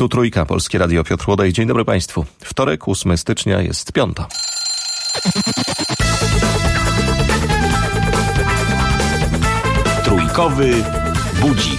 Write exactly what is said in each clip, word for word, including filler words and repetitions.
Tu Trójka, Polskie Radio, Piotr Łodej. Dzień dobry Państwu. Wtorek, ósmego stycznia, jest piąta. Trójkowy budzik.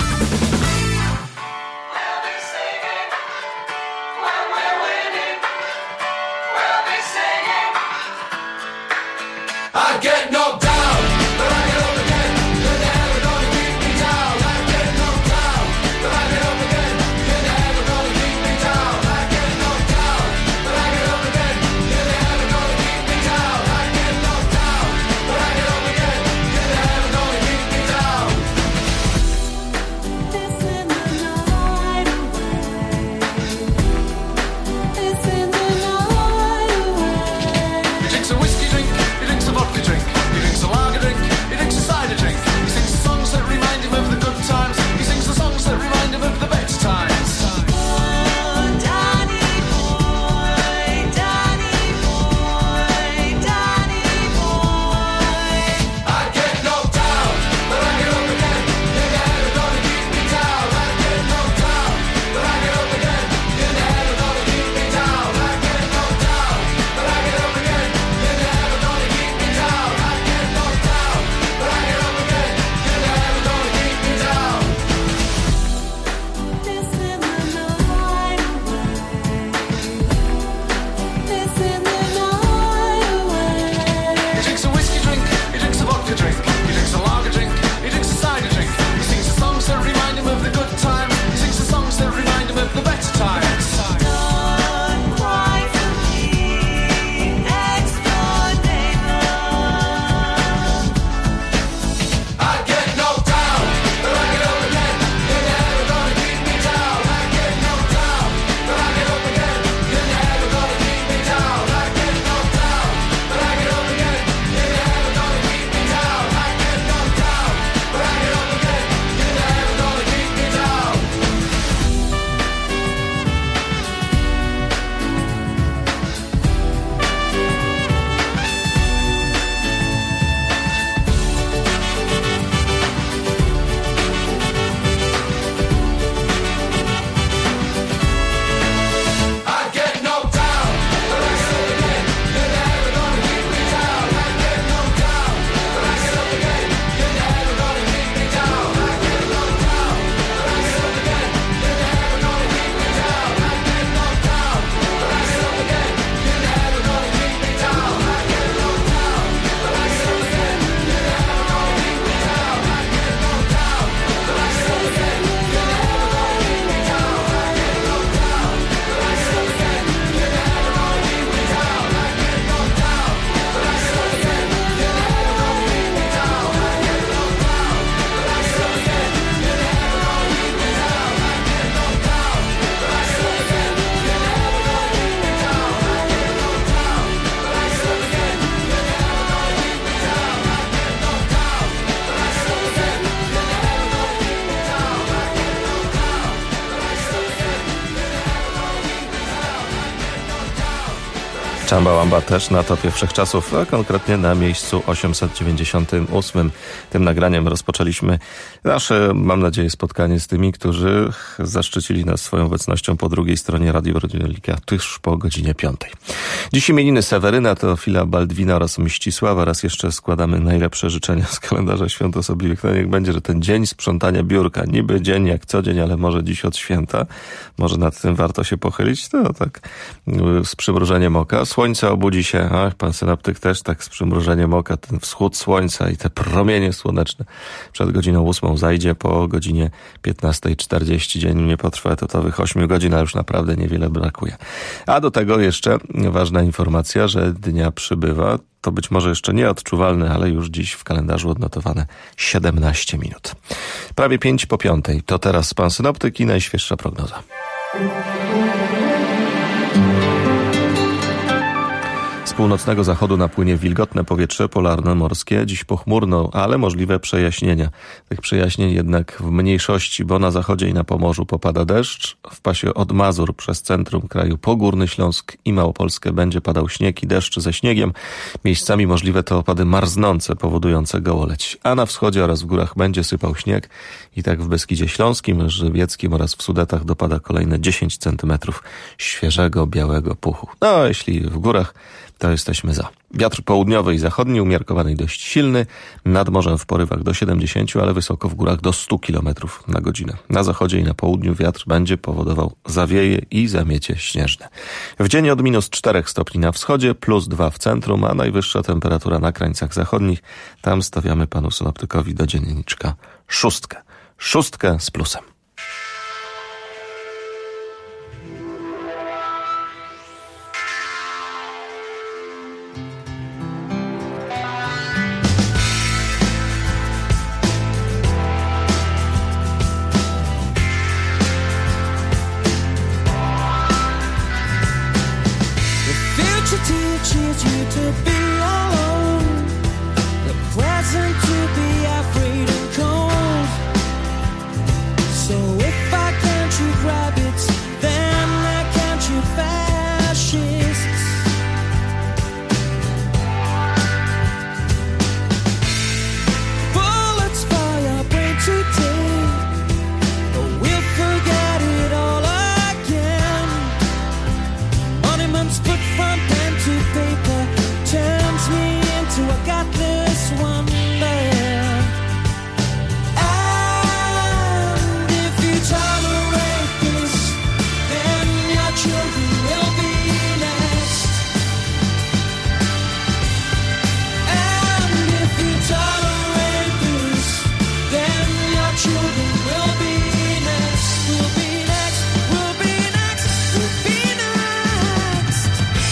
Chamba też na topie wszechczasów, a konkretnie na miejscu osiemset dziewięćdziesiątym ósmym. Tym nagraniem rozpoczęliśmy nasze, mam nadzieję, spotkanie z tymi, którzy zaszczycili nas swoją obecnością po drugiej stronie Radio Rodynolika tuż po godzinie piątej. Dziś imieniny Seweryna, Teofila, Baldwina oraz Mścisława. Raz jeszcze składamy najlepsze życzenia z kalendarza świąt osobliwych. No niech będzie, że ten dzień sprzątania biurka, niby dzień jak co dzień, ale może dziś od święta. Może nad tym warto się pochylić. To tak z przymrużeniem oka. Słońce obudzi się, ach, pan synoptyk też tak z przymrużeniem oka, ten wschód słońca i te promienie słoneczne przed godziną ósmą zajdzie, po godzinie piętnastej czterdzieści. Dzień nie potrwa etatowych ośmiu godzin, a już naprawdę niewiele brakuje. A do tego jeszcze ważna informacja, że dnia przybywa. To być może jeszcze nieodczuwalne, ale już dziś w kalendarzu odnotowane siedemnaście minut. Prawie pięć po piątej. To teraz pan synoptyk i najświeższa prognoza. Z północnego zachodu napłynie wilgotne powietrze polarno-morskie. Dziś pochmurno, ale możliwe przejaśnienia. Tych przejaśnień jednak w mniejszości, bo na zachodzie i na Pomorzu popada deszcz. W pasie od Mazur przez centrum kraju po Górny Śląsk i Małopolskę będzie padał śnieg i deszcz ze śniegiem. Miejscami możliwe to opady marznące, powodujące gołoleć. A na wschodzie oraz w górach będzie sypał śnieg. I tak w Beskidzie Śląskim, Żywieckim oraz w Sudetach dopada kolejne dziesięć centymetrów świeżego, białego puchu. No, jeśli w górach, to jesteśmy za. Wiatr południowy i zachodni umiarkowany i dość silny, nad morzem w porywach do siedemdziesięciu, ale wysoko w górach do stu kilometrów na godzinę. Na zachodzie i na południu wiatr będzie powodował zawieje i zamiecie śnieżne. W dzień od minus czterech stopni na wschodzie, plus dwa w centrum, a najwyższa temperatura na krańcach zachodnich. Tam stawiamy panu synoptykowi do dzienniczka szóstkę. Szóstkę z plusem. Teaches you to be alone, the present to be afraid and cold. So if I can't shoot rabbits, then I can't shoot fascists. Bullets fire brain today, but we'll forget it all again. Monuments put front to paper turns me into a godless wonder. And if you tolerate this, then your children will be next. And if you tolerate this, then your children will be next. We'll be next, we'll be next, we'll be next.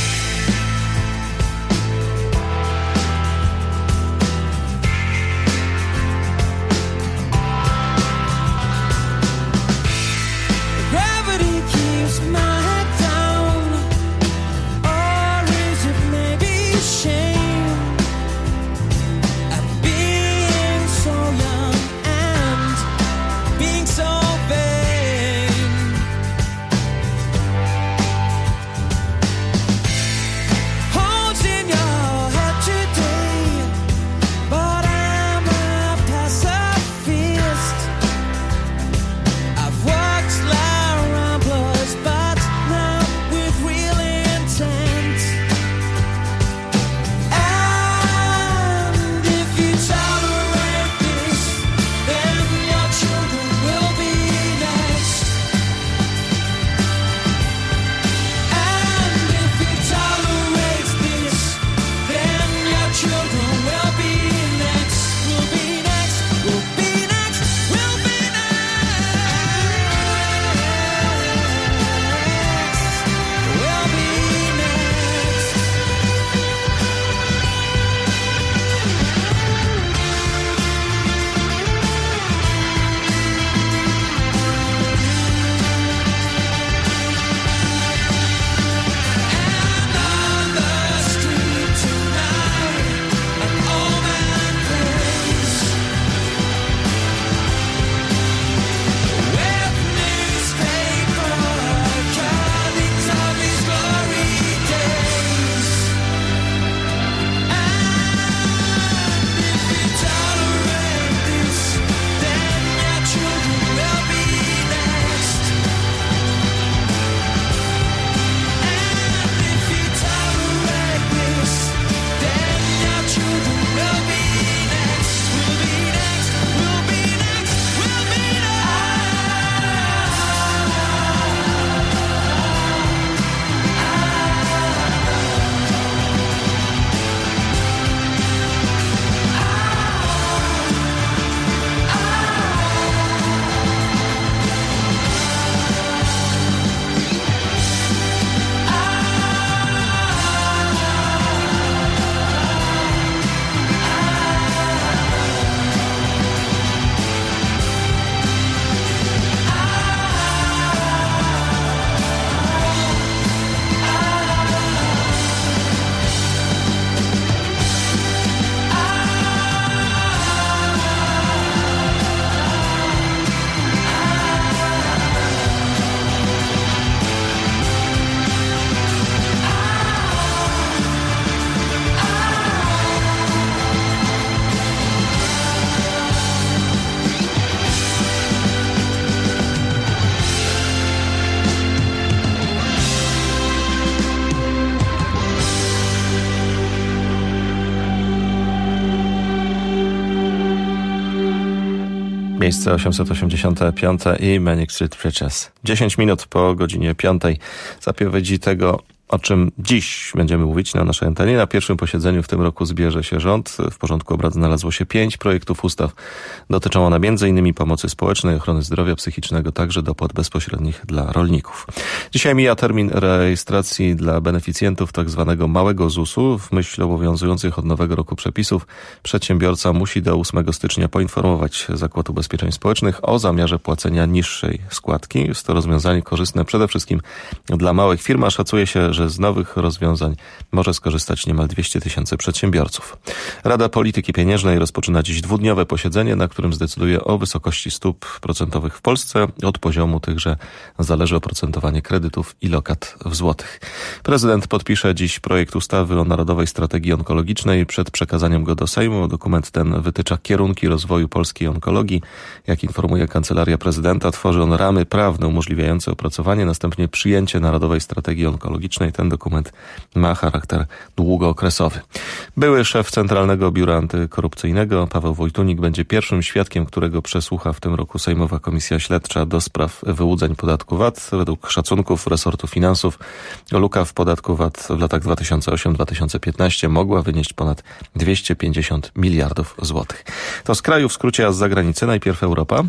Miejsce osiemset osiemdziesiąte piąte i Manic Street Preachers. dziesięć minut po godzinie piątej. Zapowiedzi tego, o czym dziś będziemy mówić na naszej antenie. Na pierwszym posiedzeniu w tym roku zbierze się rząd. W porządku obrad znalazło się pięć projektów ustaw. Dotyczą one między innymi pomocy społecznej, ochrony zdrowia psychicznego, także dopłat bezpośrednich dla rolników. Dzisiaj mija termin rejestracji dla beneficjentów tzw. małego zusu. W myśl obowiązujących od nowego roku przepisów przedsiębiorca musi do ósmego stycznia poinformować Zakład Ubezpieczeń Społecznych o zamiarze płacenia niższej składki. Jest to rozwiązanie korzystne przede wszystkim dla małych firm, a szacuje się, że z nowych rozwiązań może skorzystać niemal dwieście tysięcy przedsiębiorców. Rada Polityki Pieniężnej rozpoczyna dziś dwudniowe posiedzenie, na którym zdecyduje o wysokości stóp procentowych w Polsce. Od poziomu tychże zależy oprocentowanie kredytów i lokat w złotych. Prezydent podpisze dziś projekt ustawy o Narodowej Strategii Onkologicznej. Przed przekazaniem go do Sejmu dokument ten wytycza kierunki rozwoju polskiej onkologii. Jak informuje Kancelaria Prezydenta, tworzy on ramy prawne umożliwiające opracowanie, następnie przyjęcie Narodowej Strategii Onkologicznej. Ten dokument ma charakter długookresowy. Były szef Centralnego Biura Antykorupcyjnego Paweł Wojtunik będzie pierwszym świadkiem, którego przesłucha w tym roku Sejmowa Komisja Śledcza do spraw wyłudzeń podatku V A T. Według szacunków resortu finansów luka w podatku V A T w latach dwa tysiące ósmym do dwa tysiące piętnastego mogła wynieść ponad dwieście pięćdziesiąt miliardów złotych. To z kraju w skrócie, a z zagranicy najpierw Europa.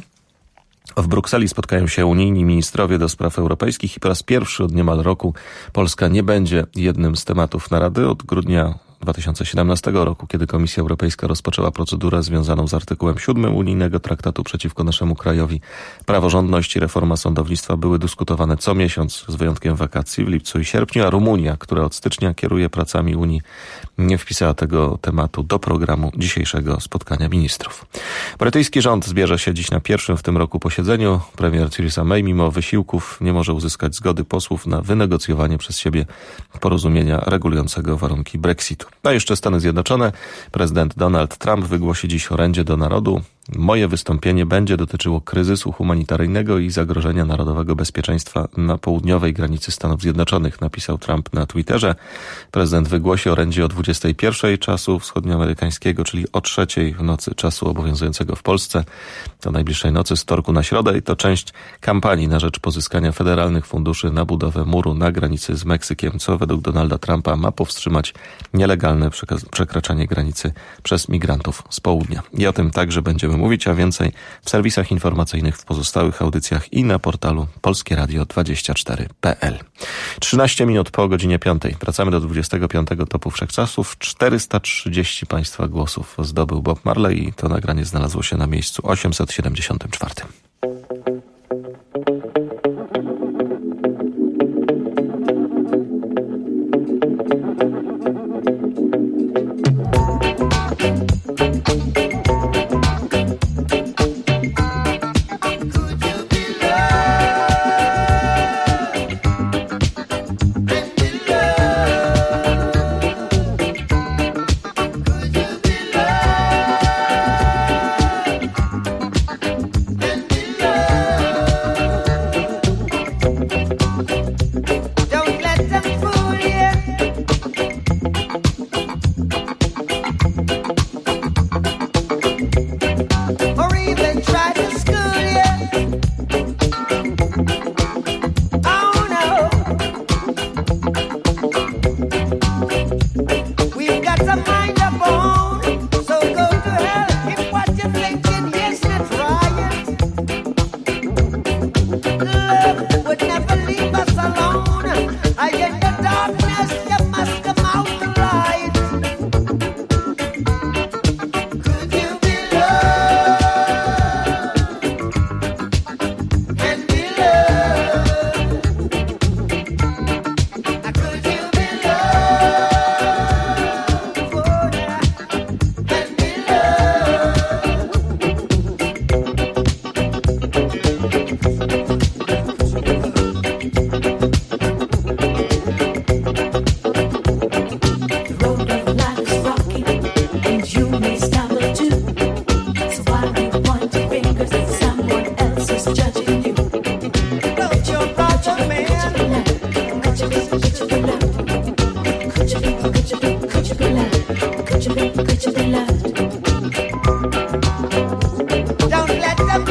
W Brukseli spotkają się unijni ministrowie do spraw europejskich i po raz pierwszy od niemal roku Polska nie będzie jednym z tematów narady. Od grudnia dwa tysiące siedemnastego roku, kiedy Komisja Europejska rozpoczęła procedurę związaną z artykułem siódmym unijnego traktatu przeciwko naszemu krajowi, praworządność i reforma sądownictwa były dyskutowane co miesiąc, z wyjątkiem wakacji w lipcu i sierpniu, a Rumunia, która od stycznia kieruje pracami Unii, nie wpisała tego tematu do programu dzisiejszego spotkania ministrów. Brytyjski rząd zbierze się dziś na pierwszym w tym roku posiedzeniu. Premier Theresa May mimo wysiłków nie może uzyskać zgody posłów na wynegocjowanie przez siebie porozumienia regulującego warunki Brexitu. A jeszcze Stany Zjednoczone. Prezydent Donald Trump wygłosi dziś orędzie do narodu. Moje wystąpienie będzie dotyczyło kryzysu humanitarnego i zagrożenia narodowego bezpieczeństwa na południowej granicy Stanów Zjednoczonych, napisał Trump na Twitterze. Prezydent wygłosi orędzie o dwudziestej pierwszej czasu wschodnioamerykańskiego, czyli o trzeciej w nocy czasu obowiązującego w Polsce. Do najbliższej nocy z wtorku na środę i to część kampanii na rzecz pozyskania federalnych funduszy na budowę muru na granicy z Meksykiem, co według Donalda Trumpa ma powstrzymać nielegalne przekraczanie granicy przez migrantów z południa. I o tym także będziemy mówić, a więcej w serwisach informacyjnych, w pozostałych audycjach i na portalu polskie radio dwadzieścia cztery kropka p l. trzynaście minut po godzinie piątej. Wracamy do dwudziestego piątego topu wszechczasów. czterysta trzydzieści Państwa głosów zdobył Bob Marley i to nagranie znalazło się na miejscu osiemset siedemdziesiątym czwartym. Don't let them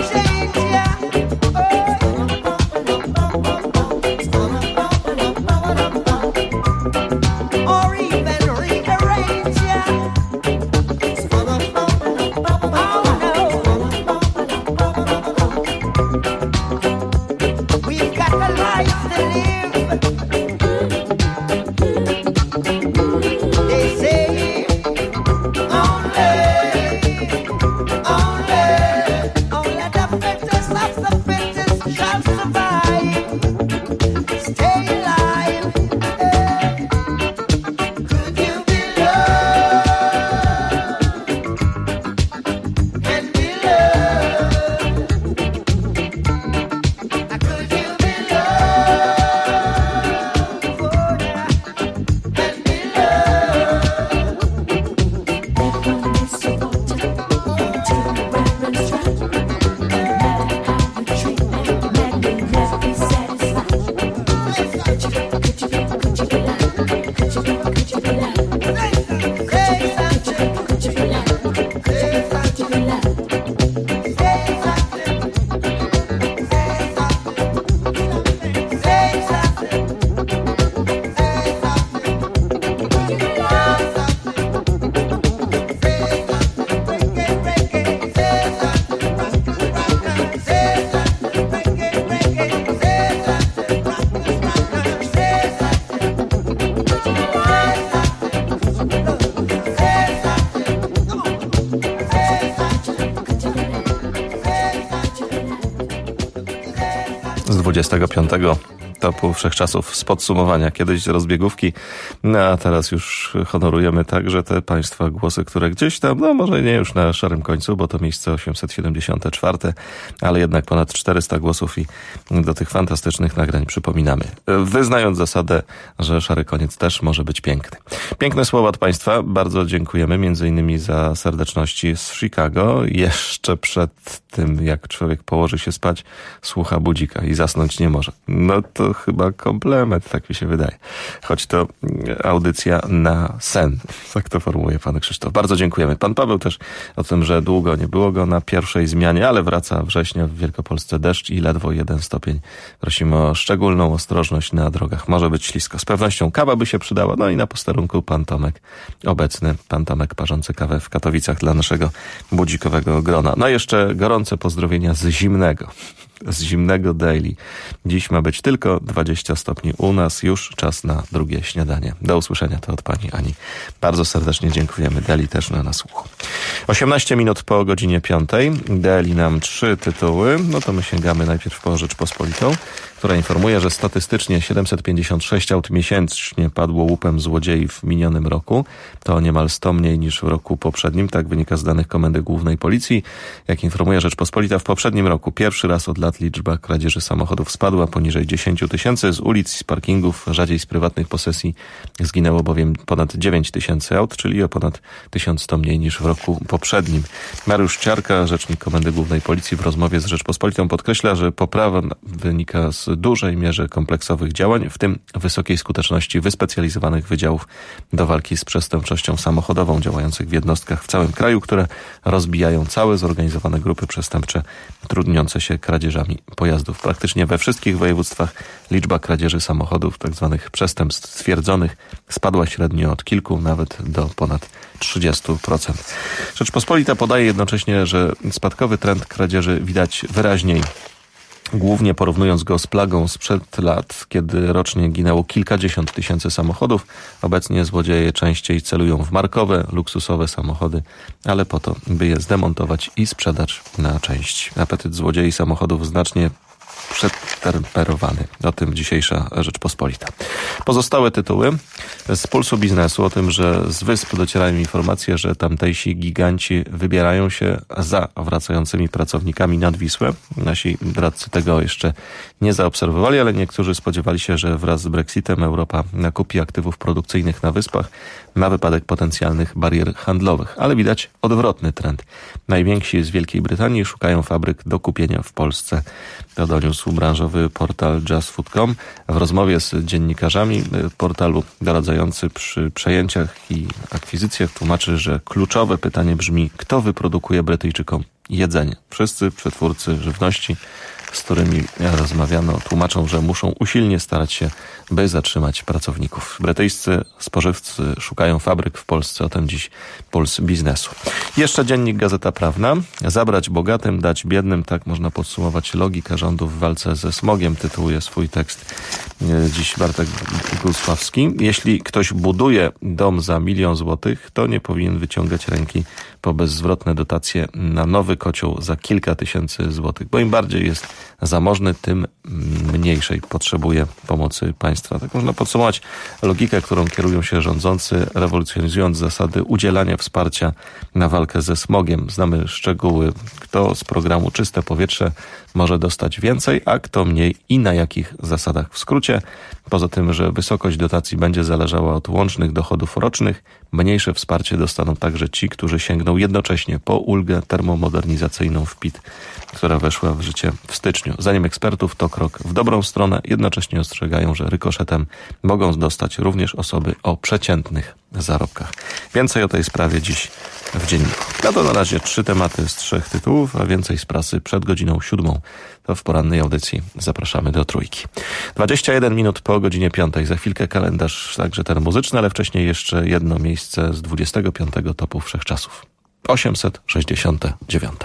Z dwudziestego piątego topu wszechczasów z podsumowania. Kiedyś rozbiegówki, no a teraz już honorujemy także te państwa głosy, które gdzieś tam, no może nie już na szarym końcu, bo to miejsce osiemset siedemdziesiąte czwarte, ale jednak ponad czterysta głosów i do tych fantastycznych nagrań przypominamy. Wyznając zasadę, że szary koniec też może być piękny. Piękne słowa od państwa. Bardzo dziękujemy między innymi za serdeczności z Chicago. Jeszcze przed tym, jak człowiek położy się spać, słucha budzika i zasnąć nie może. No to chyba komplement, tak mi się wydaje. Choć to audycja na sen. Tak to formułuje pan Krzysztof. Bardzo dziękujemy. Pan Paweł też o tym, że długo nie było go na pierwszej zmianie, ale wraca września w Wielkopolsce deszcz i ledwo jeden stopień. Prosimy o szczególną ostrożność na drogach. Może być ślisko. Z pewnością kawa by się przydała. No i na posterunku pan Tomek obecny. Pan Tomek parzący kawę w Katowicach dla naszego budzikowego grona. No i jeszcze gorące pozdrowienia z zimnego. Z zimnego daily. Dziś ma być tylko dwadzieścia stopni u nas. Już czas na drugie śniadanie. Do usłyszenia to od pani Ani. Bardzo serdecznie dziękujemy. Daily też na nasłuchu. osiemnaście minut po godzinie piątej. Daily nam trzy tytuły. No to my sięgamy najpierw po Rzeczpospolitą, która informuje, że statystycznie siedemset pięćdziesiąt sześć aut miesięcznie padło łupem złodziei w minionym roku. To niemal sto mniej niż w roku poprzednim. Tak wynika z danych Komendy Głównej Policji. Jak informuje Rzeczpospolita, w poprzednim roku pierwszy raz od lat liczba kradzieży samochodów spadła poniżej dziesięć tysięcy. Z ulic, z parkingów, rzadziej z prywatnych posesji zginęło bowiem ponad dziewięć tysięcy aut, czyli o ponad tysiąc sto mniej niż w roku poprzednim. Mariusz Ciarka, rzecznik Komendy Głównej Policji, w rozmowie z Rzeczpospolitą podkreśla, że poprawa wynika z dużej mierze kompleksowych działań, w tym wysokiej skuteczności wyspecjalizowanych wydziałów do walki z przestępczością samochodową działających w jednostkach w całym kraju, które rozbijają całe zorganizowane grupy przestępcze trudniące się kradzieżami pojazdów. Praktycznie we wszystkich województwach liczba kradzieży samochodów, tzw. przestępstw stwierdzonych, spadła średnio od kilku nawet do ponad trzydziestu procent. Rzeczpospolita podaje jednocześnie, że spadkowy trend kradzieży widać wyraźniej, głównie porównując go z plagą sprzed lat, kiedy rocznie ginęło kilkadziesiąt tysięcy samochodów. Obecnie złodzieje częściej celują w markowe, luksusowe samochody, ale po to, by je zdemontować i sprzedać na część. Apetyt złodziei samochodów znacznie przetemperowany. O tym dzisiejsza Rzeczpospolita. Pozostałe tytuły z Pulsu Biznesu o tym, że z wysp docierają informacje, że tamtejsi giganci wybierają się za wracającymi pracownikami nad Wisłę. Nasi doradcy tego jeszcze nie zaobserwowali, ale niektórzy spodziewali się, że wraz z Brexitem Europa nakupi aktywów produkcyjnych na wyspach na wypadek potencjalnych barier handlowych. Ale widać odwrotny trend. Najwięksi z Wielkiej Brytanii szukają fabryk do kupienia w Polsce. To doniósł branżowy portal just food kropka com. W rozmowie z dziennikarzami portalu doradzający przy przejęciach i akwizycjach tłumaczy, że kluczowe pytanie brzmi, kto wyprodukuje Brytyjczykom jedzenie. Wszyscy przetwórcy żywności, z którymi rozmawiano, tłumaczą, że muszą usilnie starać się, by zatrzymać pracowników. Brytyjscy spożywcy szukają fabryk w Polsce. O tym dziś Puls Biznesu. Jeszcze dziennik Gazeta Prawna. Zabrać bogatym, dać biednym. Tak można podsumować logikę rządu w walce ze smogiem. Tytułuje swój tekst dziś Bartek Gusławski. Jeśli ktoś buduje dom za milion złotych, to nie powinien wyciągać ręki po bezzwrotne dotacje na nowy kocioł za kilka tysięcy złotych. Bo im bardziej jest zamożny, tym mniejszej potrzebuje pomocy państwa. Tak można podsumować logikę, którą kierują się rządzący, rewolucjonizując zasady udzielania wsparcia na walkę ze smogiem. Znamy szczegóły, kto z programu Czyste Powietrze może dostać więcej, a kto mniej i na jakich zasadach. W skrócie, poza tym, że wysokość dotacji będzie zależała od łącznych dochodów rocznych, mniejsze wsparcie dostaną także ci, którzy sięgną jednocześnie po ulgę termomodernizacyjną w P I T, która weszła w życie w styczniu. Zdaniem ekspertów to krok w dobrą stronę, jednocześnie ostrzegają, że rykoszetem mogą dostać również osoby o przeciętnych zarobkach. Więcej o tej sprawie dziś w dzienniku. No to na razie trzy tematy z trzech tytułów, a więcej z prasy przed godziną siódmą. To w porannej audycji zapraszamy do trójki. dwadzieścia jeden minut po godzinie piątej. Za chwilkę kalendarz, także ten muzyczny, ale wcześniej jeszcze jedno miejsce z dwudziestego piątego topu wszechczasów. osiemset sześćdziesiąte dziewiąte.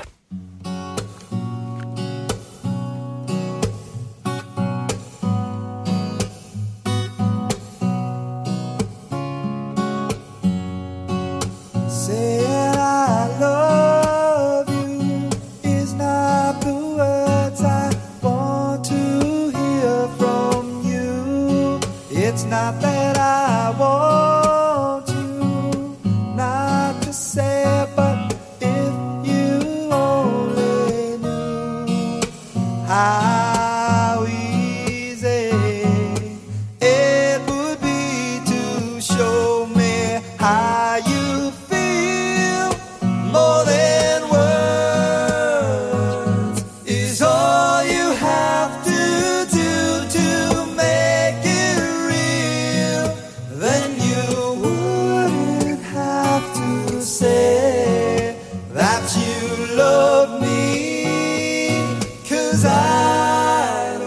that I want you not to say, but if you only knew how easy it would be to show me how you feel. More than words is all you have to do to make it real. Then you wouldn't have to say that you love me, 'cause I'd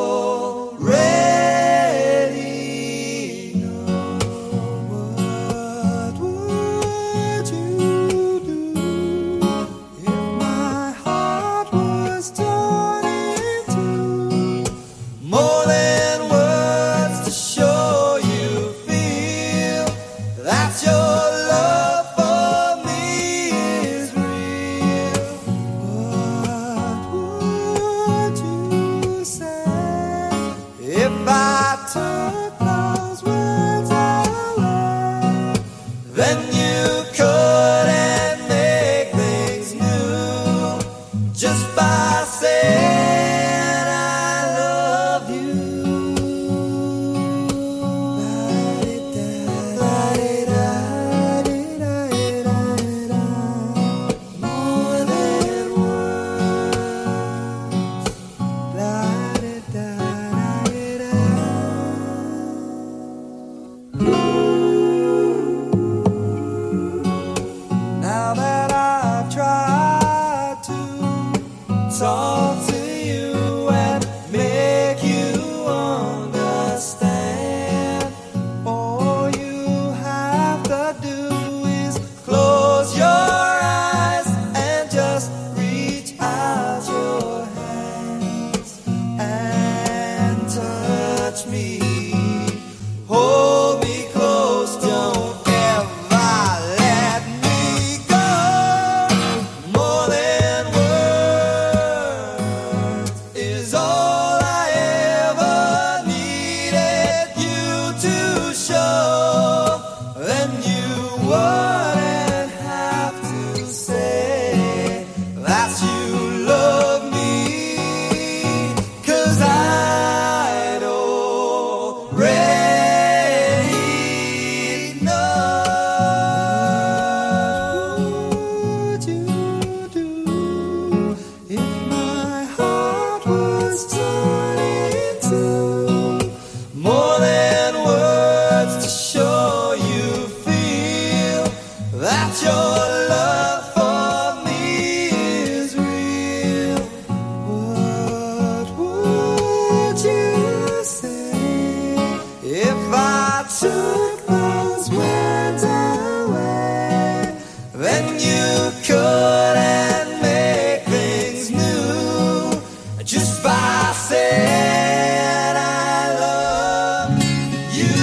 already know. What would you do if my heart was torn in two? More than words to show you feel that your love for me is real. What would you say if I took those words away? Then you couldn't make things new just by saying I love you. More than words. Now that I've tried to talk to you and make you understand, all you have to do is close your eyes and just reach out your hands and touch me. Hold me close, don't ever let me go. More than words is all I ever needed you to show. Then you wouldn't have to say that you love me, 'cause I'd already know. What would you do if my heart was torn in two? More than words to show you feel that your love for me is real. What would you say if I took those words away? Then you couldn't make things new just by saying I love you.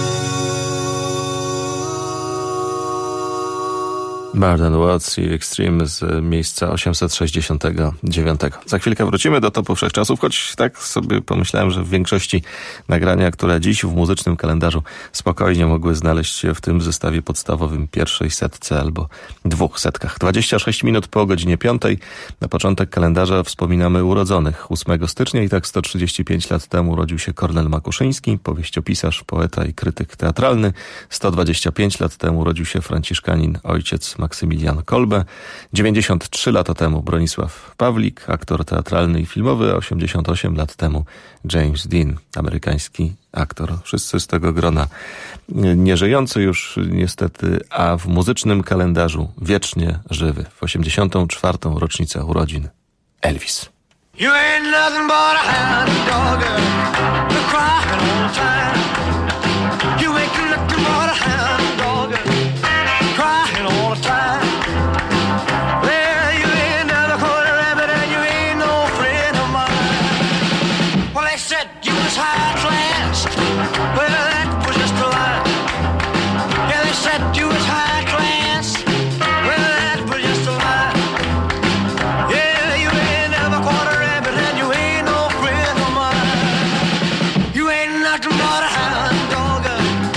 Marden Watts i Extreme z miejsca osiemset sześćdziesiątego dziewiątego. Za chwilkę wrócimy do topu wszechczasów, choć tak sobie pomyślałem, że w większości nagrania, które dziś w muzycznym kalendarzu spokojnie mogły znaleźć się w tym zestawie podstawowym pierwszej setce albo dwóch setkach. dwadzieścia sześć minut po godzinie piątej. Na początek kalendarza wspominamy urodzonych. ósmego stycznia i tak sto trzydzieści pięć lat temu urodził się Kornel Makuszyński, powieściopisarz, poeta i krytyk teatralny. sto dwadzieścia pięć lat temu urodził się franciszkanin ojciec Maksymilian Kolbe. dziewięćdziesiąt trzy lata temu Bronisław Pawlik, aktor teatralny i filmowy, a osiemdziesiąt osiem lat temu James Dean, amerykański aktor. Wszyscy z tego grona nieżyjący już niestety, a w muzycznym kalendarzu wiecznie żywy. W osiemdziesiątą czwartą rocznicę urodzin Elvis. You ain't nothing but a hound dog, you're crying all the time. You ain't nothing but a hound dog, crying all the time. Well, you ain't never caught a rabbit and you ain't no friend of mine. Well, they said you was high class, well, that was just a lie. Yeah, they said you was high class, well, that was just a lie. Yeah, you ain't never caught a rabbit and you ain't no friend of mine. You ain't nothing but a hound dog,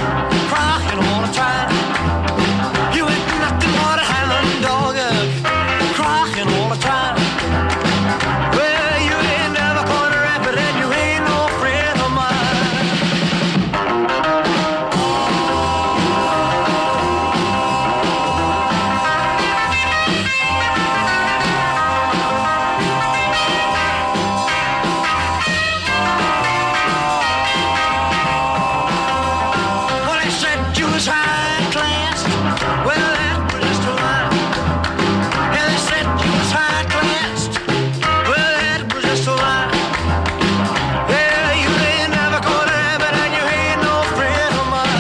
was high class. Well, that was just a lie. Yeah, they said you was high class. Well, that was just a lie. Yeah, you ain't never caught a rabbit and you ain't no friend of mine.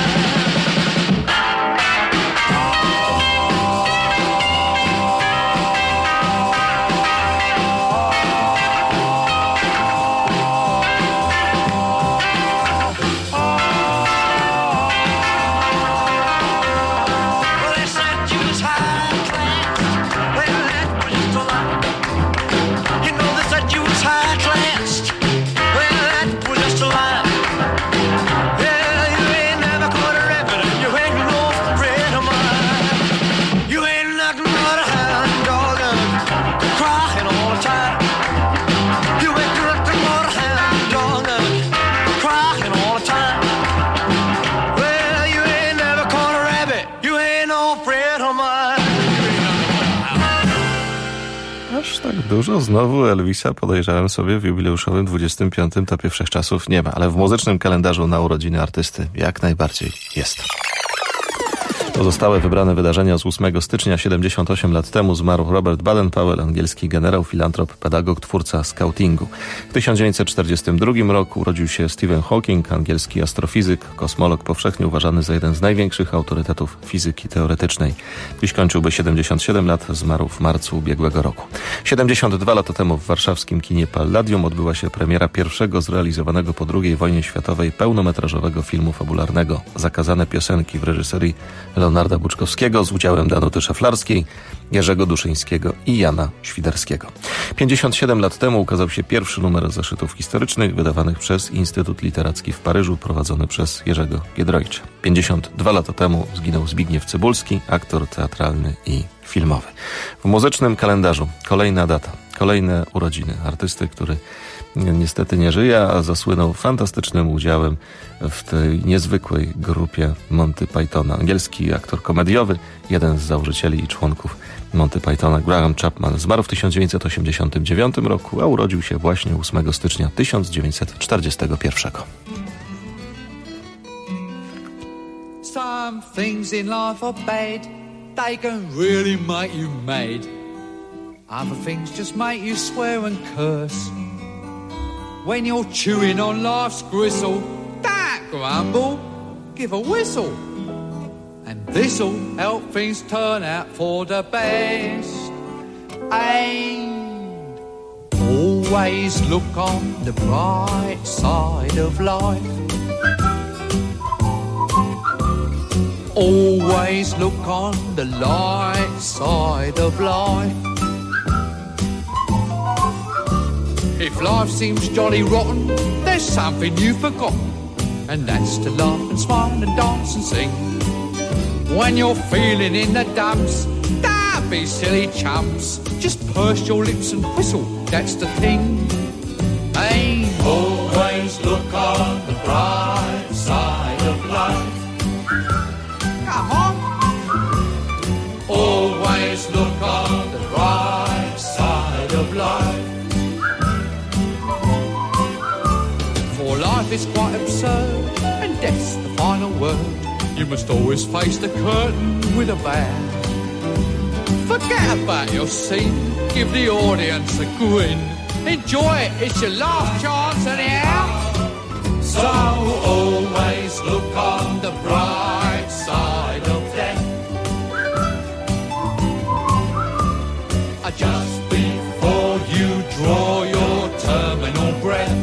Well, they said you was high class. Well, that was just a lie. You know they said you was high class. Well, that was just a lie. Yeah, you ain't never caught a rabbit and you ain't no friend of mine. You ain't nothing but a hound dog and crying all the time. You ain't nothing but a hound dog and crying all the time. Well, you ain't never caught a rabbit. You ain't no friend of mine. Aż tak dużo znowu Elvisa, podejrzewam sobie, w jubileuszowym dwudziestym piątym topie wszechczasów nie ma, ale w muzycznym kalendarzu na urodziny artysty jak najbardziej jest. Pozostałe wybrane wydarzenia z ósmego stycznia siedemdziesiąt osiem lat temu zmarł Robert Baden-Powell, angielski generał, filantrop, pedagog, twórca skautingu. W tysiąc dziewięćset czterdziestym drugim roku urodził się Stephen Hawking, angielski astrofizyk, kosmolog powszechnie uważany za jeden z największych autorytetów fizyki teoretycznej. Dziś kończyłby siedemdziesiąt siedem lat, zmarł w marcu ubiegłego roku. siedemdziesiąt dwa lata temu w warszawskim kinie Palladium odbyła się premiera pierwszego zrealizowanego po drugiej wojnie światowej pełnometrażowego filmu fabularnego Zakazane piosenki w reżyserii Leonarda Buczkowskiego z udziałem Danuty Szaflarskiej, Jerzego Duszyńskiego i Jana Świderskiego. pięćdziesiąt siedem lat temu ukazał się pierwszy numer zeszytów historycznych wydawanych przez Instytut Literacki w Paryżu prowadzony przez Jerzego Giedroycia. pięćdziesiąt dwa lata temu zginął Zbigniew Cybulski, aktor teatralny i filmowy. W muzycznym kalendarzu kolejna data, kolejne urodziny artysty, który niestety nie żyje, a zasłynął fantastycznym udziałem w tej niezwykłej grupie Monty Pythona. Angielski aktor komediowy, jeden z założycieli i członków Monty Pythona, Graham Chapman, zmarł w tysiąc dziewięćset osiemdziesiątym dziewiątym roku, a urodził się właśnie ósmego stycznia tysiąc dziewięćset czterdziestego pierwszego. Some things in life are bad, they can really make you mad. Other things just make you swear and curse. When you're chewing on life's gristle, don't grumble, give a whistle. And this'll help things turn out for the best. And always look on the bright side of life. Always look on the light side of life. If life seems jolly rotten, there's something you've forgotten, and that's to laugh and smile and dance and sing. When you're feeling in the dumps, don't be silly chumps. Just purse your lips and whistle, that's the thing. Hey, always look on the bright side of life. Come on. Always look on the bright side of life. For life is quite absurd, and death's the final word. You must always face the curtain with a bow. Forget about your scene, give the audience a grin. Enjoy it, it's your last chance anyhow. So always look on the bright side of death. Just before you draw your terminal breath.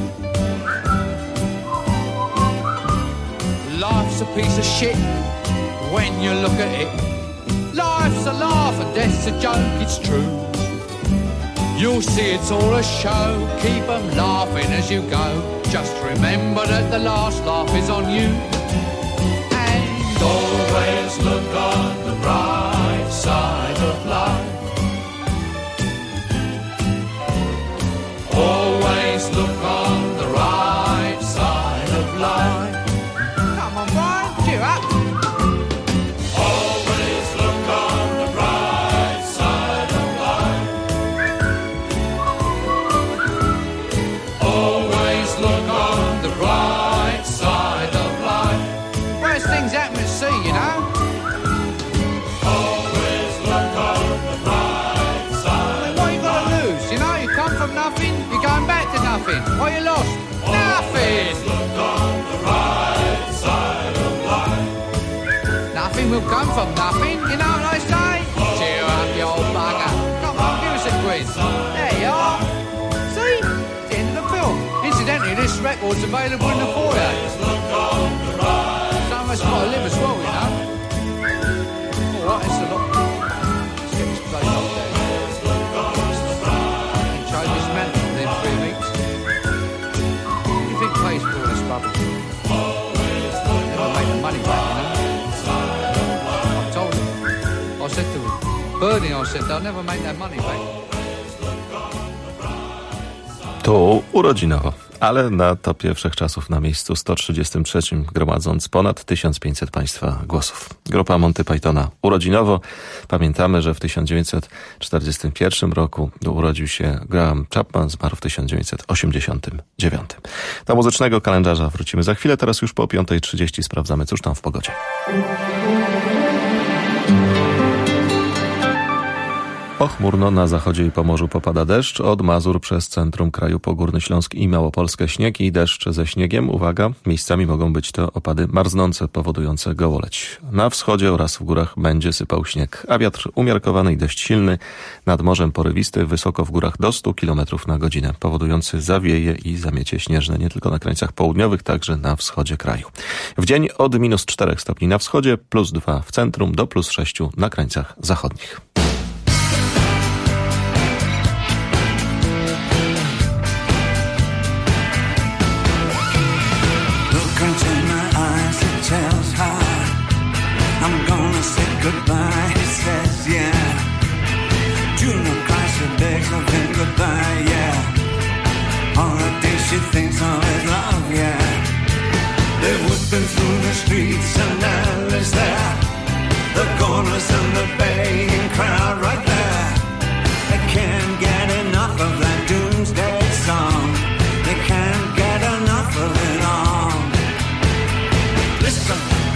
Life's a piece of shit when you look at it. Life's a laugh and death's a joke, it's true. You'll see it's all a show, keep 'em laughing as you go. Just remember that the last laugh is on you. And always look on the bright side of life. Always look on the right side of life. Come on, Brian, cheer up. Always look on the right side of life. Always look on the right side of life. nothing will come from nothing, you know what I say? Cheer up, you old bugger. Come on, give us a quiz. There you are. See? It's the end of the film. Incidentally, this record's available in the foyer. Some of us got to live as well, you know. Alright, it's a lot. Let's get this place up there. And try this man within three weeks. What do you think pays for all this rubbish? Never make the money back, you know. I told him. I said to him, Bernie, I said, they'll never make that money back. Tu urodzinowo, ale na topie wszechczasów na miejscu sto trzydziestym trzecim, gromadząc ponad tysiąc pięćset Państwa głosów. Grupa Monty Pythona urodzinowo. Pamiętamy, że w tysiąc dziewięćset czterdziestym pierwszym roku urodził się Graham Chapman, zmarł w tysiąc dziewięćset osiemdziesiątym dziewiątym. Do muzycznego kalendarza wrócimy za chwilę, teraz już po piątej trzydzieści sprawdzamy, cóż tam w pogodzie. Pochmurno, na zachodzie i Pomorzu popada deszcz, od Mazur przez centrum kraju po Górny Śląsk i Małopolskę śnieg i deszcz ze śniegiem. Uwaga, miejscami mogą być to opady marznące, powodujące gołoleć. Na wschodzie oraz w górach będzie sypał śnieg, a wiatr umiarkowany i dość silny, nad morzem porywisty, wysoko w górach do stu kilometrów na godzinę, powodujący zawieje i zamiecie śnieżne nie tylko na krańcach południowych, także na wschodzie kraju. W dzień od minus czterech stopni na wschodzie, plus dwa w centrum, do plus sześciu na krańcach zachodnich. Tells her I'm gonna say goodbye, he says, yeah. Junior cries, she begs of him goodbye, yeah. All the day she thinks of his love, yeah. They're whipping through the streets and Alice there. The chorus and the begging crowd right there. They can't get enough of that doomsday song. They can't get enough of it all. Listen.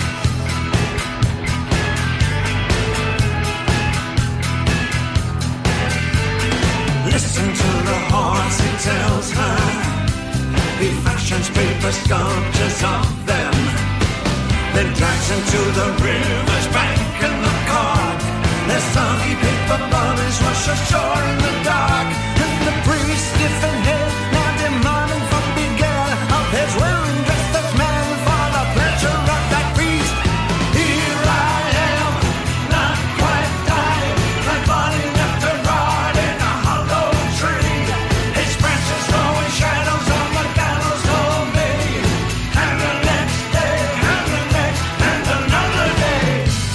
Listen to the horse, he tells her. He fashions paper sculptures of them. Then drags them to the river's bank in the cart. Their soggy paper bodies wash ashore in the dark. And the priest, stiff and head, now demanding from Big Girl of his wearing dress that's man for the pleasure of that beast. Here I am, not quite died, my body left to rot in a hollow tree. Its branches throwing shadows on the gallows for me. And the next day, and the next, and another day.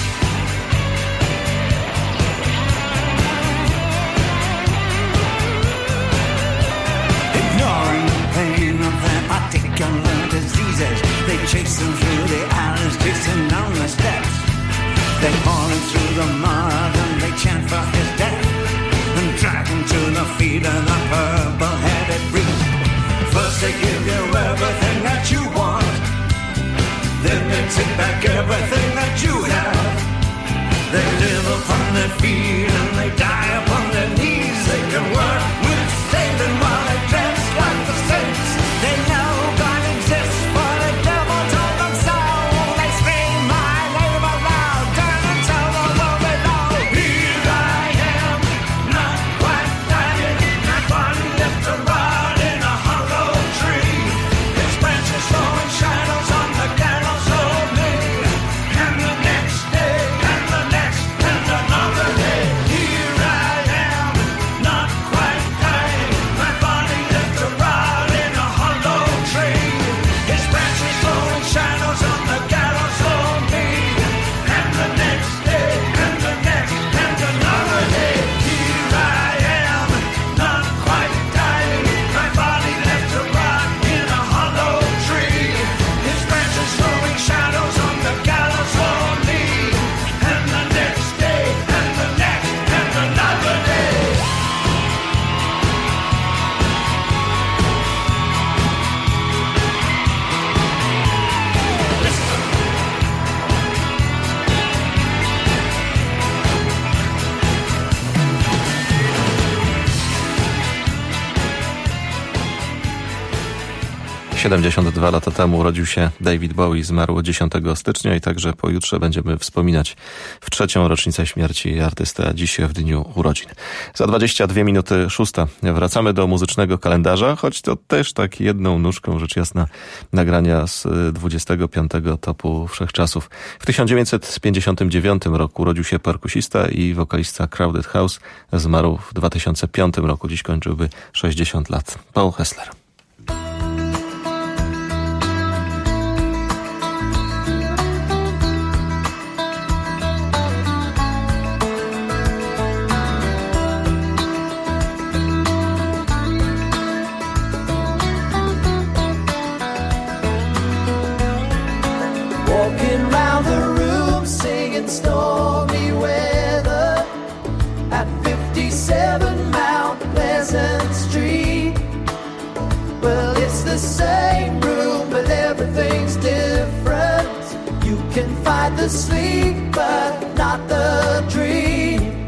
Ignoring the pain of their particular diseases, they chase them through the alleys, chasing down the steps. They haul him through the mud and they chant for his death, and drag him to the feet of the purple-headed priest. First they give you everything that you want, then they take back everything that you have. They live upon their feet and they die upon their knees. They can work with Satan while they dress like the saints. They know God exists, but the devil told them so. They scream my name aloud, turn and tell the world below. Here I am, not quite dying, my body left to rot in a hollow tree. Its branches throwing shadows on the gallows of me. And the next day, and the next, and another day. siedemdziesiąt dwa lata temu urodził się David Bowie, zmarł dziesiątego stycznia i także pojutrze będziemy wspominać w trzecią rocznicę śmierci artysty, a dziś w dniu urodzin. Za dwadzieścia dwie minuty szósta wracamy do muzycznego kalendarza, choć to też tak jedną nóżką, rzecz jasna, nagrania z dwudziestego piątego topu wszechczasów. W tysiąc dziewięćset pięćdziesiątym dziewiątym roku urodził się perkusista i wokalista Crowded House, zmarł w dwa tysiące piątym roku, dziś kończyłby sześćdziesiąt lat. Paul Hessler. Walking round the room singing stormy weather at fifty-seven Mount Pleasant Street. Well, it's the same room, but everything's different. You can fight the sleep, but not the dream.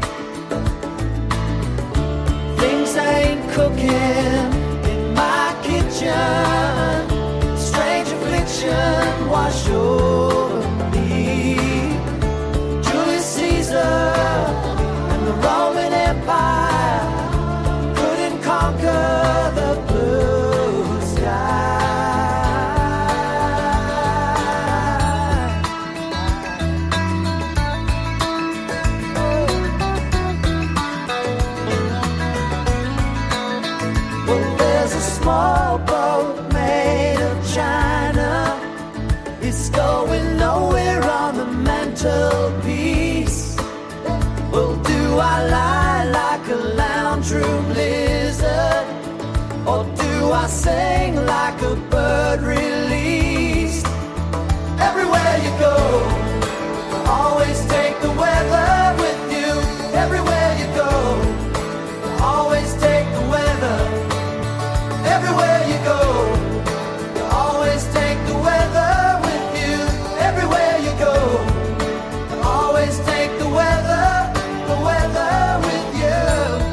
Things ain't cooking in my kitchen. Strange affliction wash over me. Julius Caesar and the Roman Empire couldn't conquer the blue sky. Well, there's a small boat made of china. It's going nowhere on the mantelpiece. Well, do I lie like a lounge room lizard, or do I sing like a bird released? Everywhere you go, always take the weather with you. Everywhere you go, always take the weather. Everywhere you go, you always take the weather with you. Everywhere you go, you always take the weather, the weather with you.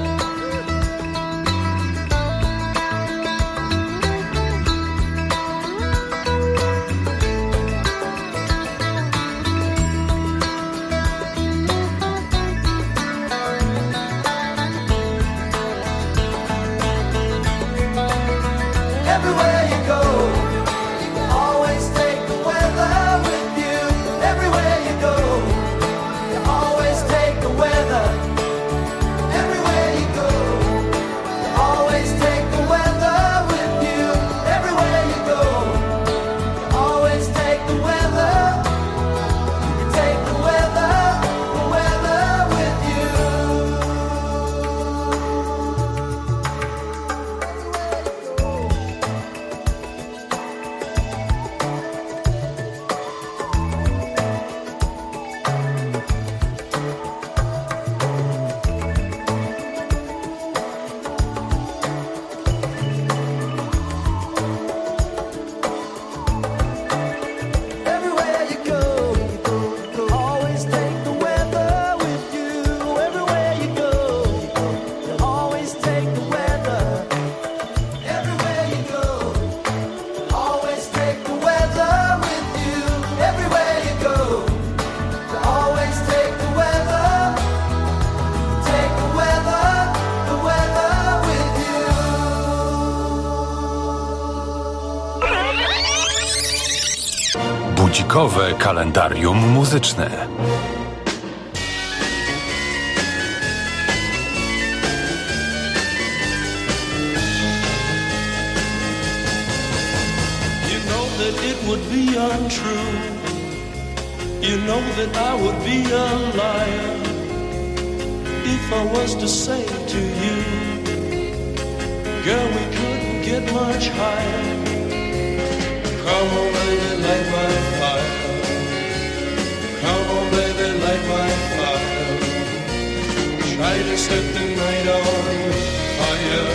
Everywhere you go, always take the weather with you. Everywhere you go, you always take the weather. Everywhere you go, you always take the weather with you. Everywhere you go, you always take the weather. You take the weather, the weather with you. Everywhere you go, you always take the weather with you. Everywhere you go, you always take the weather. Everywhere you go, you always take the weather with you. Everywhere you go, you always take the weather. Take the weather, the weather with you. Budzikowe kalendarium muzyczne. You know that it would be untrue. You know that I would be a liar if I was to say to you, girl, we couldn't get much higher. Come on, baby, light my fire. Come on, baby, light my fire. Try to set the night on fire.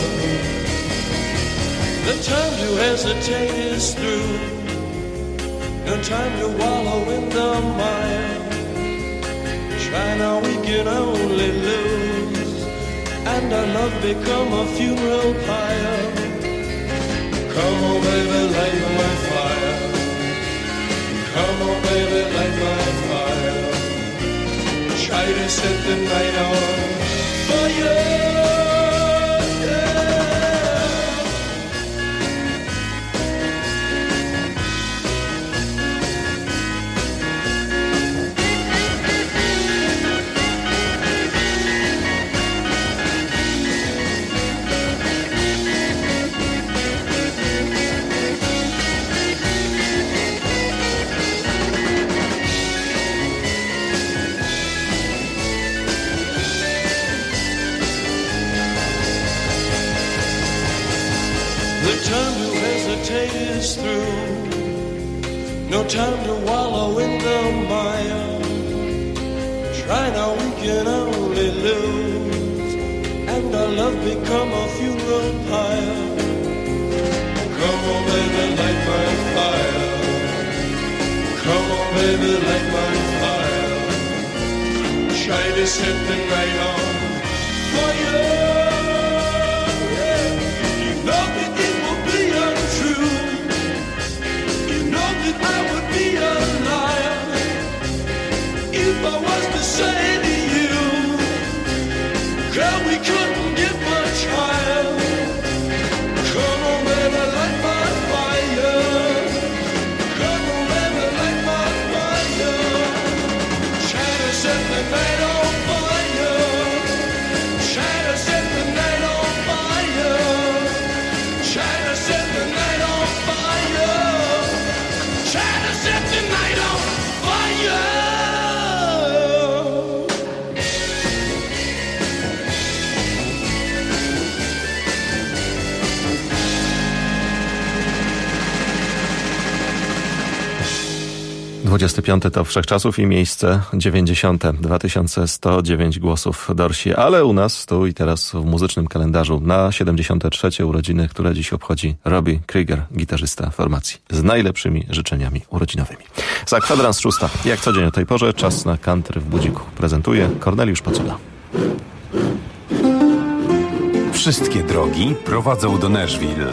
The time to hesitate is through. No time to wallow in the mire. Try now, we can only lose, and our love become a funeral pyre. Come on, baby, light my fire. Come on, baby, light my fire. Try to set the night on fire. The time to hesitate is through. No time to wallow in the mire. Try now, we can only lose, and our love become a funeral pyre. Come on, baby, light my fire. Come on, baby, light my fire. Try to set the night on fire. I would be a liar if I was to say to you, girl, we couldn't get much higher. Come on, baby, light my fire. Come on, baby, light my fire. Try to set the night on fire. Try to set the night on fire. Try to set the night on fire. Try to set the night on fire. dwudziesty piąty to Wszechczasów i miejsce dziewięćdziesiąte. dwa tysiące sto dziewięć głosów Dorsi, ale u nas tu i teraz w muzycznym kalendarzu na siedemdziesiąte trzecie urodziny, które dziś obchodzi Robbie Krieger, gitarzysta formacji. Z najlepszymi życzeniami urodzinowymi. Za kwadrans szósta, jak co dzień o tej porze, czas na country w budziku. Prezentuje Korneliusz Pacula. Wszystkie drogi prowadzą do Nashville.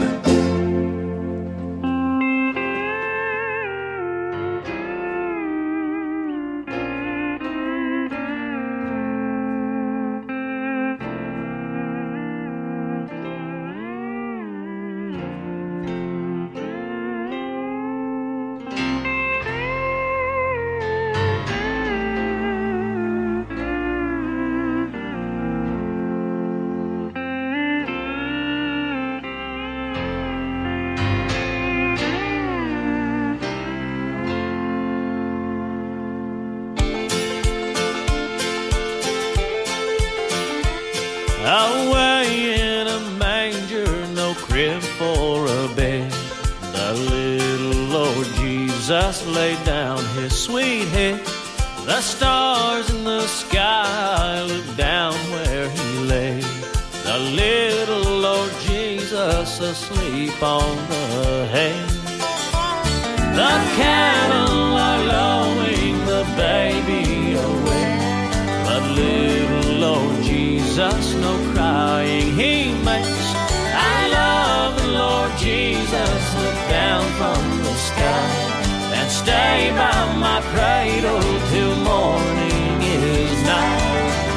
Away in a manger, no crib for a bed. The little Lord Jesus laid down his sweet head. The stars in the sky looked down where he lay. The little Lord Jesus asleep on the hay. The cattle are lowing the baby away, but little Lord Jesus, no crying he makes. I love the Lord Jesus, look down from the sky and stay by my cradle till morning is nigh.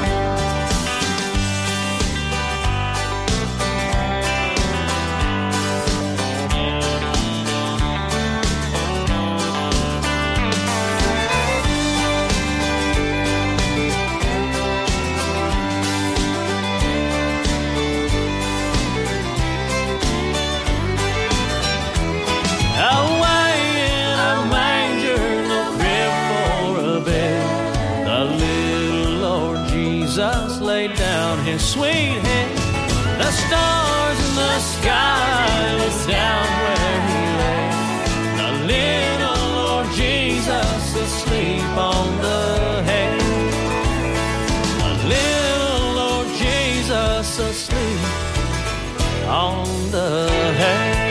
Jesus laid down his sweet head. The stars in the sky looked down where he lay. The little Lord Jesus asleep on the hay. The little Lord Jesus asleep on the hay.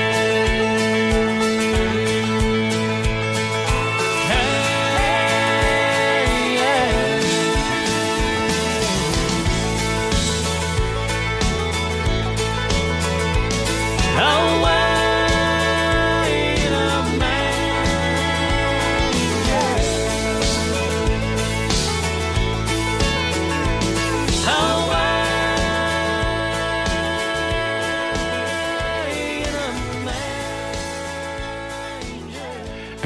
Away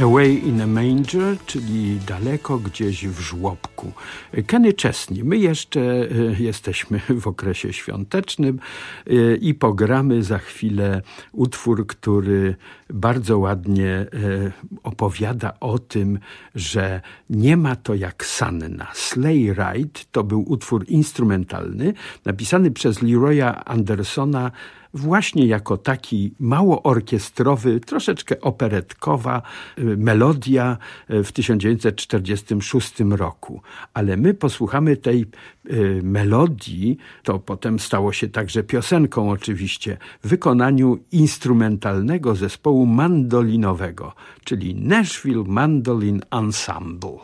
Away in a Manger, czyli daleko gdzieś w żłobku. Kenny Chesney. My jeszcze y, jesteśmy w okresie świątecznym y, i pogramy za chwilę utwór, który bardzo ładnie y, opowiada o tym, że nie ma to jak Sanna. Sleigh Ride to był utwór instrumentalny, napisany przez Leroya Andersona właśnie jako taki mało orkiestrowy, troszeczkę operetkowa melodia w tysiąc dziewięćset czterdziestym szóstym roku. Ale my posłuchamy tej y, melodii, to potem stało się także piosenką oczywiście, w wykonaniu instrumentalnego zespołu mandolinowego, czyli Nashville Mandolin Ensemble.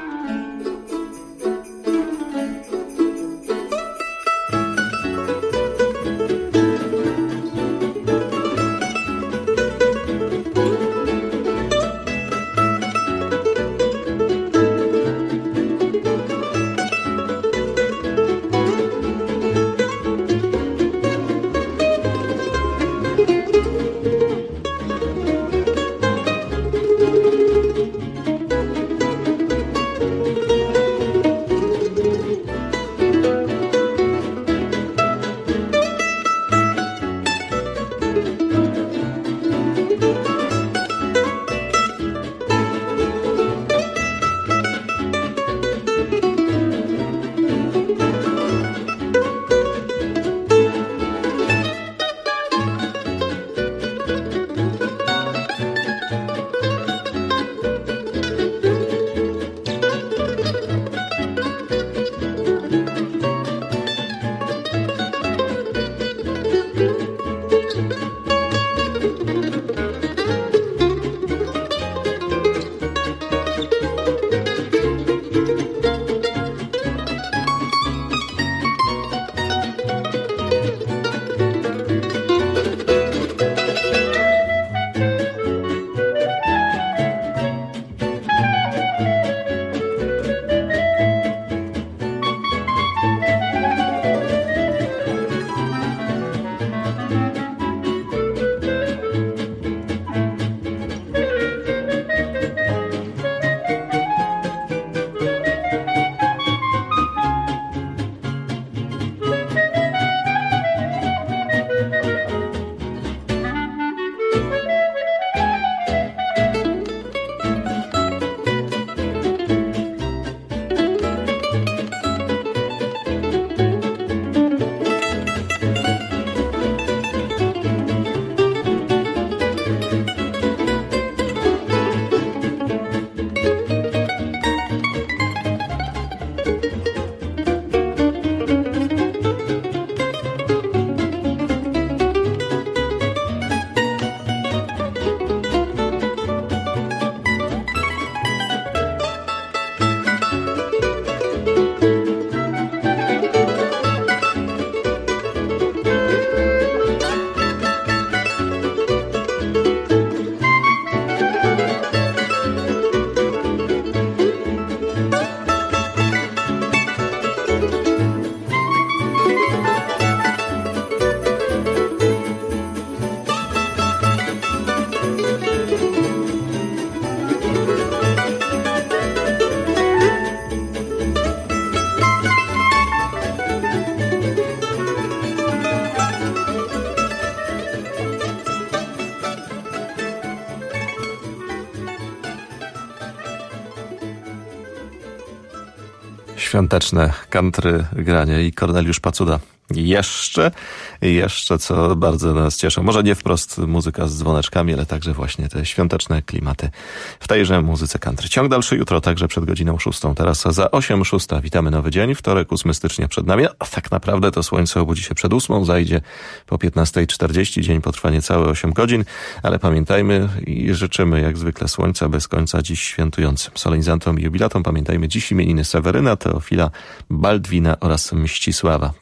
Świąteczne country granie i Korneliusz Pacuda. Jeszcze, jeszcze co bardzo nas cieszą. Może nie wprost muzyka z dzwoneczkami, ale także właśnie te świąteczne klimaty w tejże muzyce country. Ciąg dalszy jutro, także przed godziną szóstą. Teraz za osiem szósta. Witamy nowy dzień, wtorek, ósmego stycznia przed nami. A tak naprawdę to słońce obudzi się przed ósmą, zajdzie po piętnastej czterdzieści. Dzień potrwa niecałe osiem godzin, ale pamiętajmy i życzymy jak zwykle słońca bez końca dziś świętującym. Solenizantom i jubilatom pamiętajmy dziś imieniny Seweryna, Teofila, Baldwina oraz Mścisława. Wszystkiego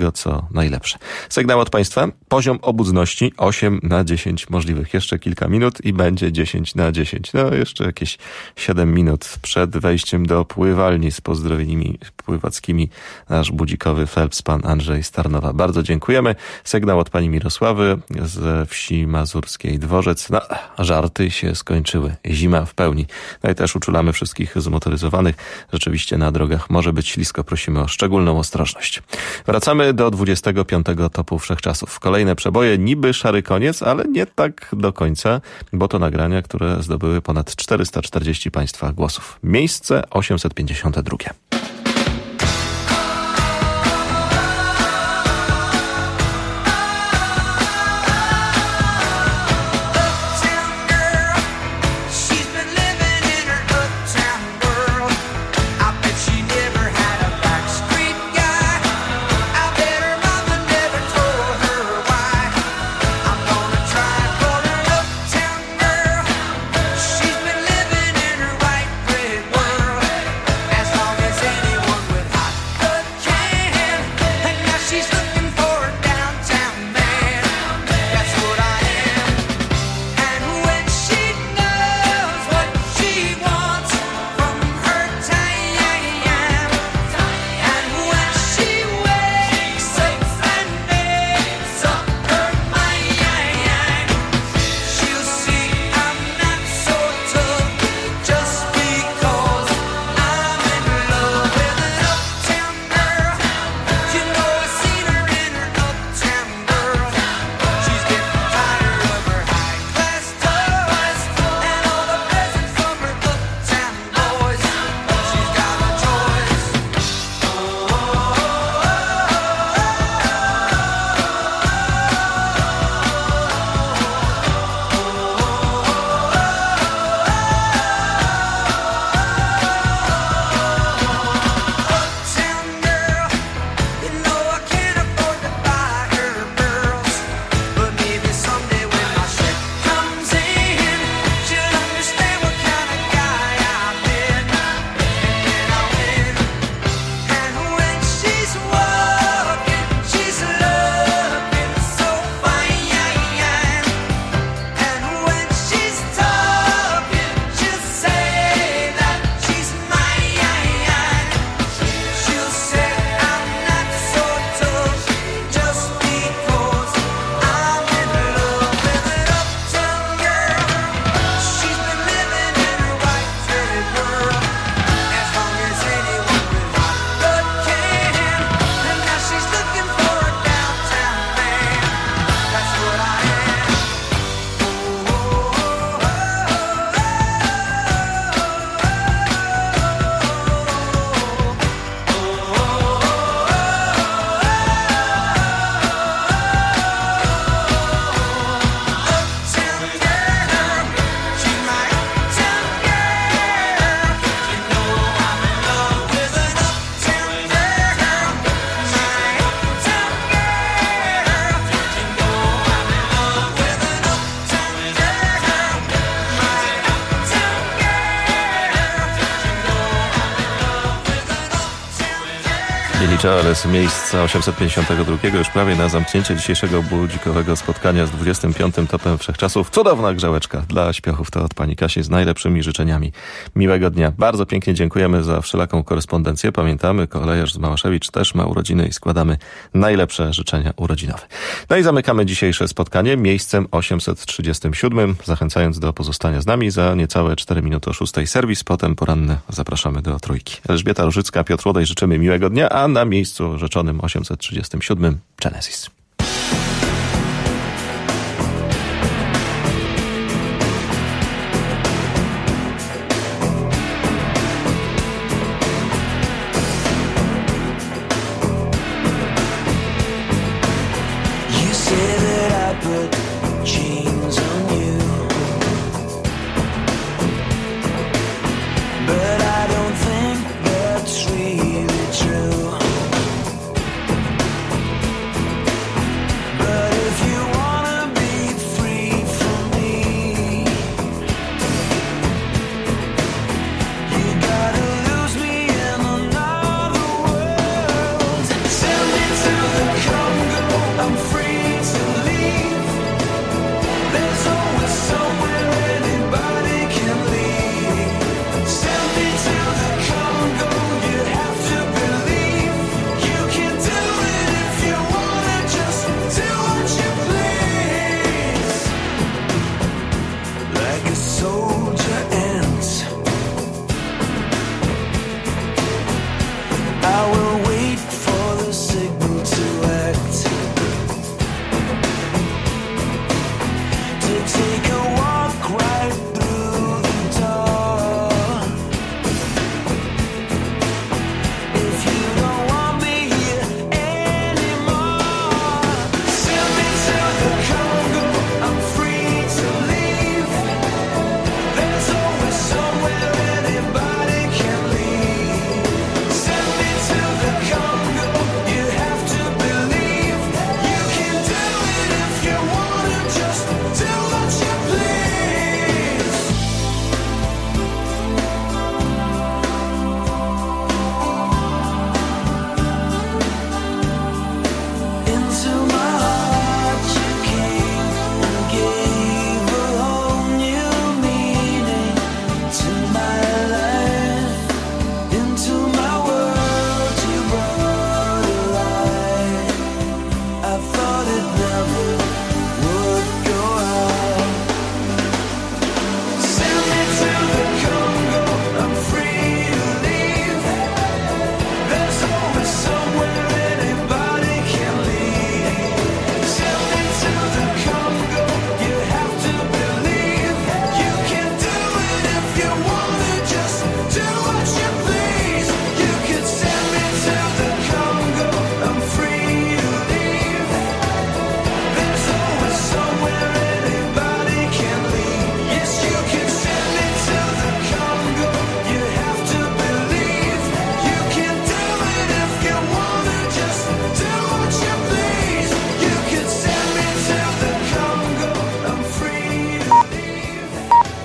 wszystkiego, co najlepsze. Sygnał od Państwa. Poziom obudności osiem na dziesięć możliwych. Jeszcze kilka minut i będzie dziesięć na dziesięć. No, jeszcze jakieś siedem minut przed wejściem do pływalni z pozdrowieniami pływackimi. Nasz budzikowy Phelps, pan Andrzej Starnowa. Bardzo dziękujemy. Sygnał od pani Mirosławy z wsi mazurskiej Dworzec. No, żarty się skończyły. Zima w pełni. No i też uczulamy wszystkich zmotoryzowanych. Rzeczywiście na drogach może być ślisko. Prosimy o szczególną ostrożność. Wracamy do dwudziestego piątego topu wszechczasów. Kolejne przeboje, niby szary koniec, ale nie tak do końca, bo to nagrania, które zdobyły ponad czterysta czterdzieści państwa głosów. Miejsce osiemset pięćdziesiąte drugie. Charles, miejsca osiemset pięćdziesiątego drugiego, już prawie na zamknięcie dzisiejszego budzikowego spotkania z dwudziestym piątym topem wszechczasów. Cudowna grzałeczka dla śpiochów, to od pani Kasi z najlepszymi życzeniami. Miłego dnia. Bardzo pięknie dziękujemy za wszelaką korespondencję. Pamiętamy, kolejarz z Małaszewicz też ma urodziny i składamy najlepsze życzenia urodzinowe. No i zamykamy dzisiejsze spotkanie miejscem osiemset trzydziestym siódmym, zachęcając do pozostania z nami. Za niecałe cztery minuty o szóstej serwis, potem poranny zapraszamy do trójki. Elżbieta Różycka, Piotr Łodaj, życzymy miłego dnia, a na miejscu rzeczonym osiemset trzydziestym siódmym Genesis.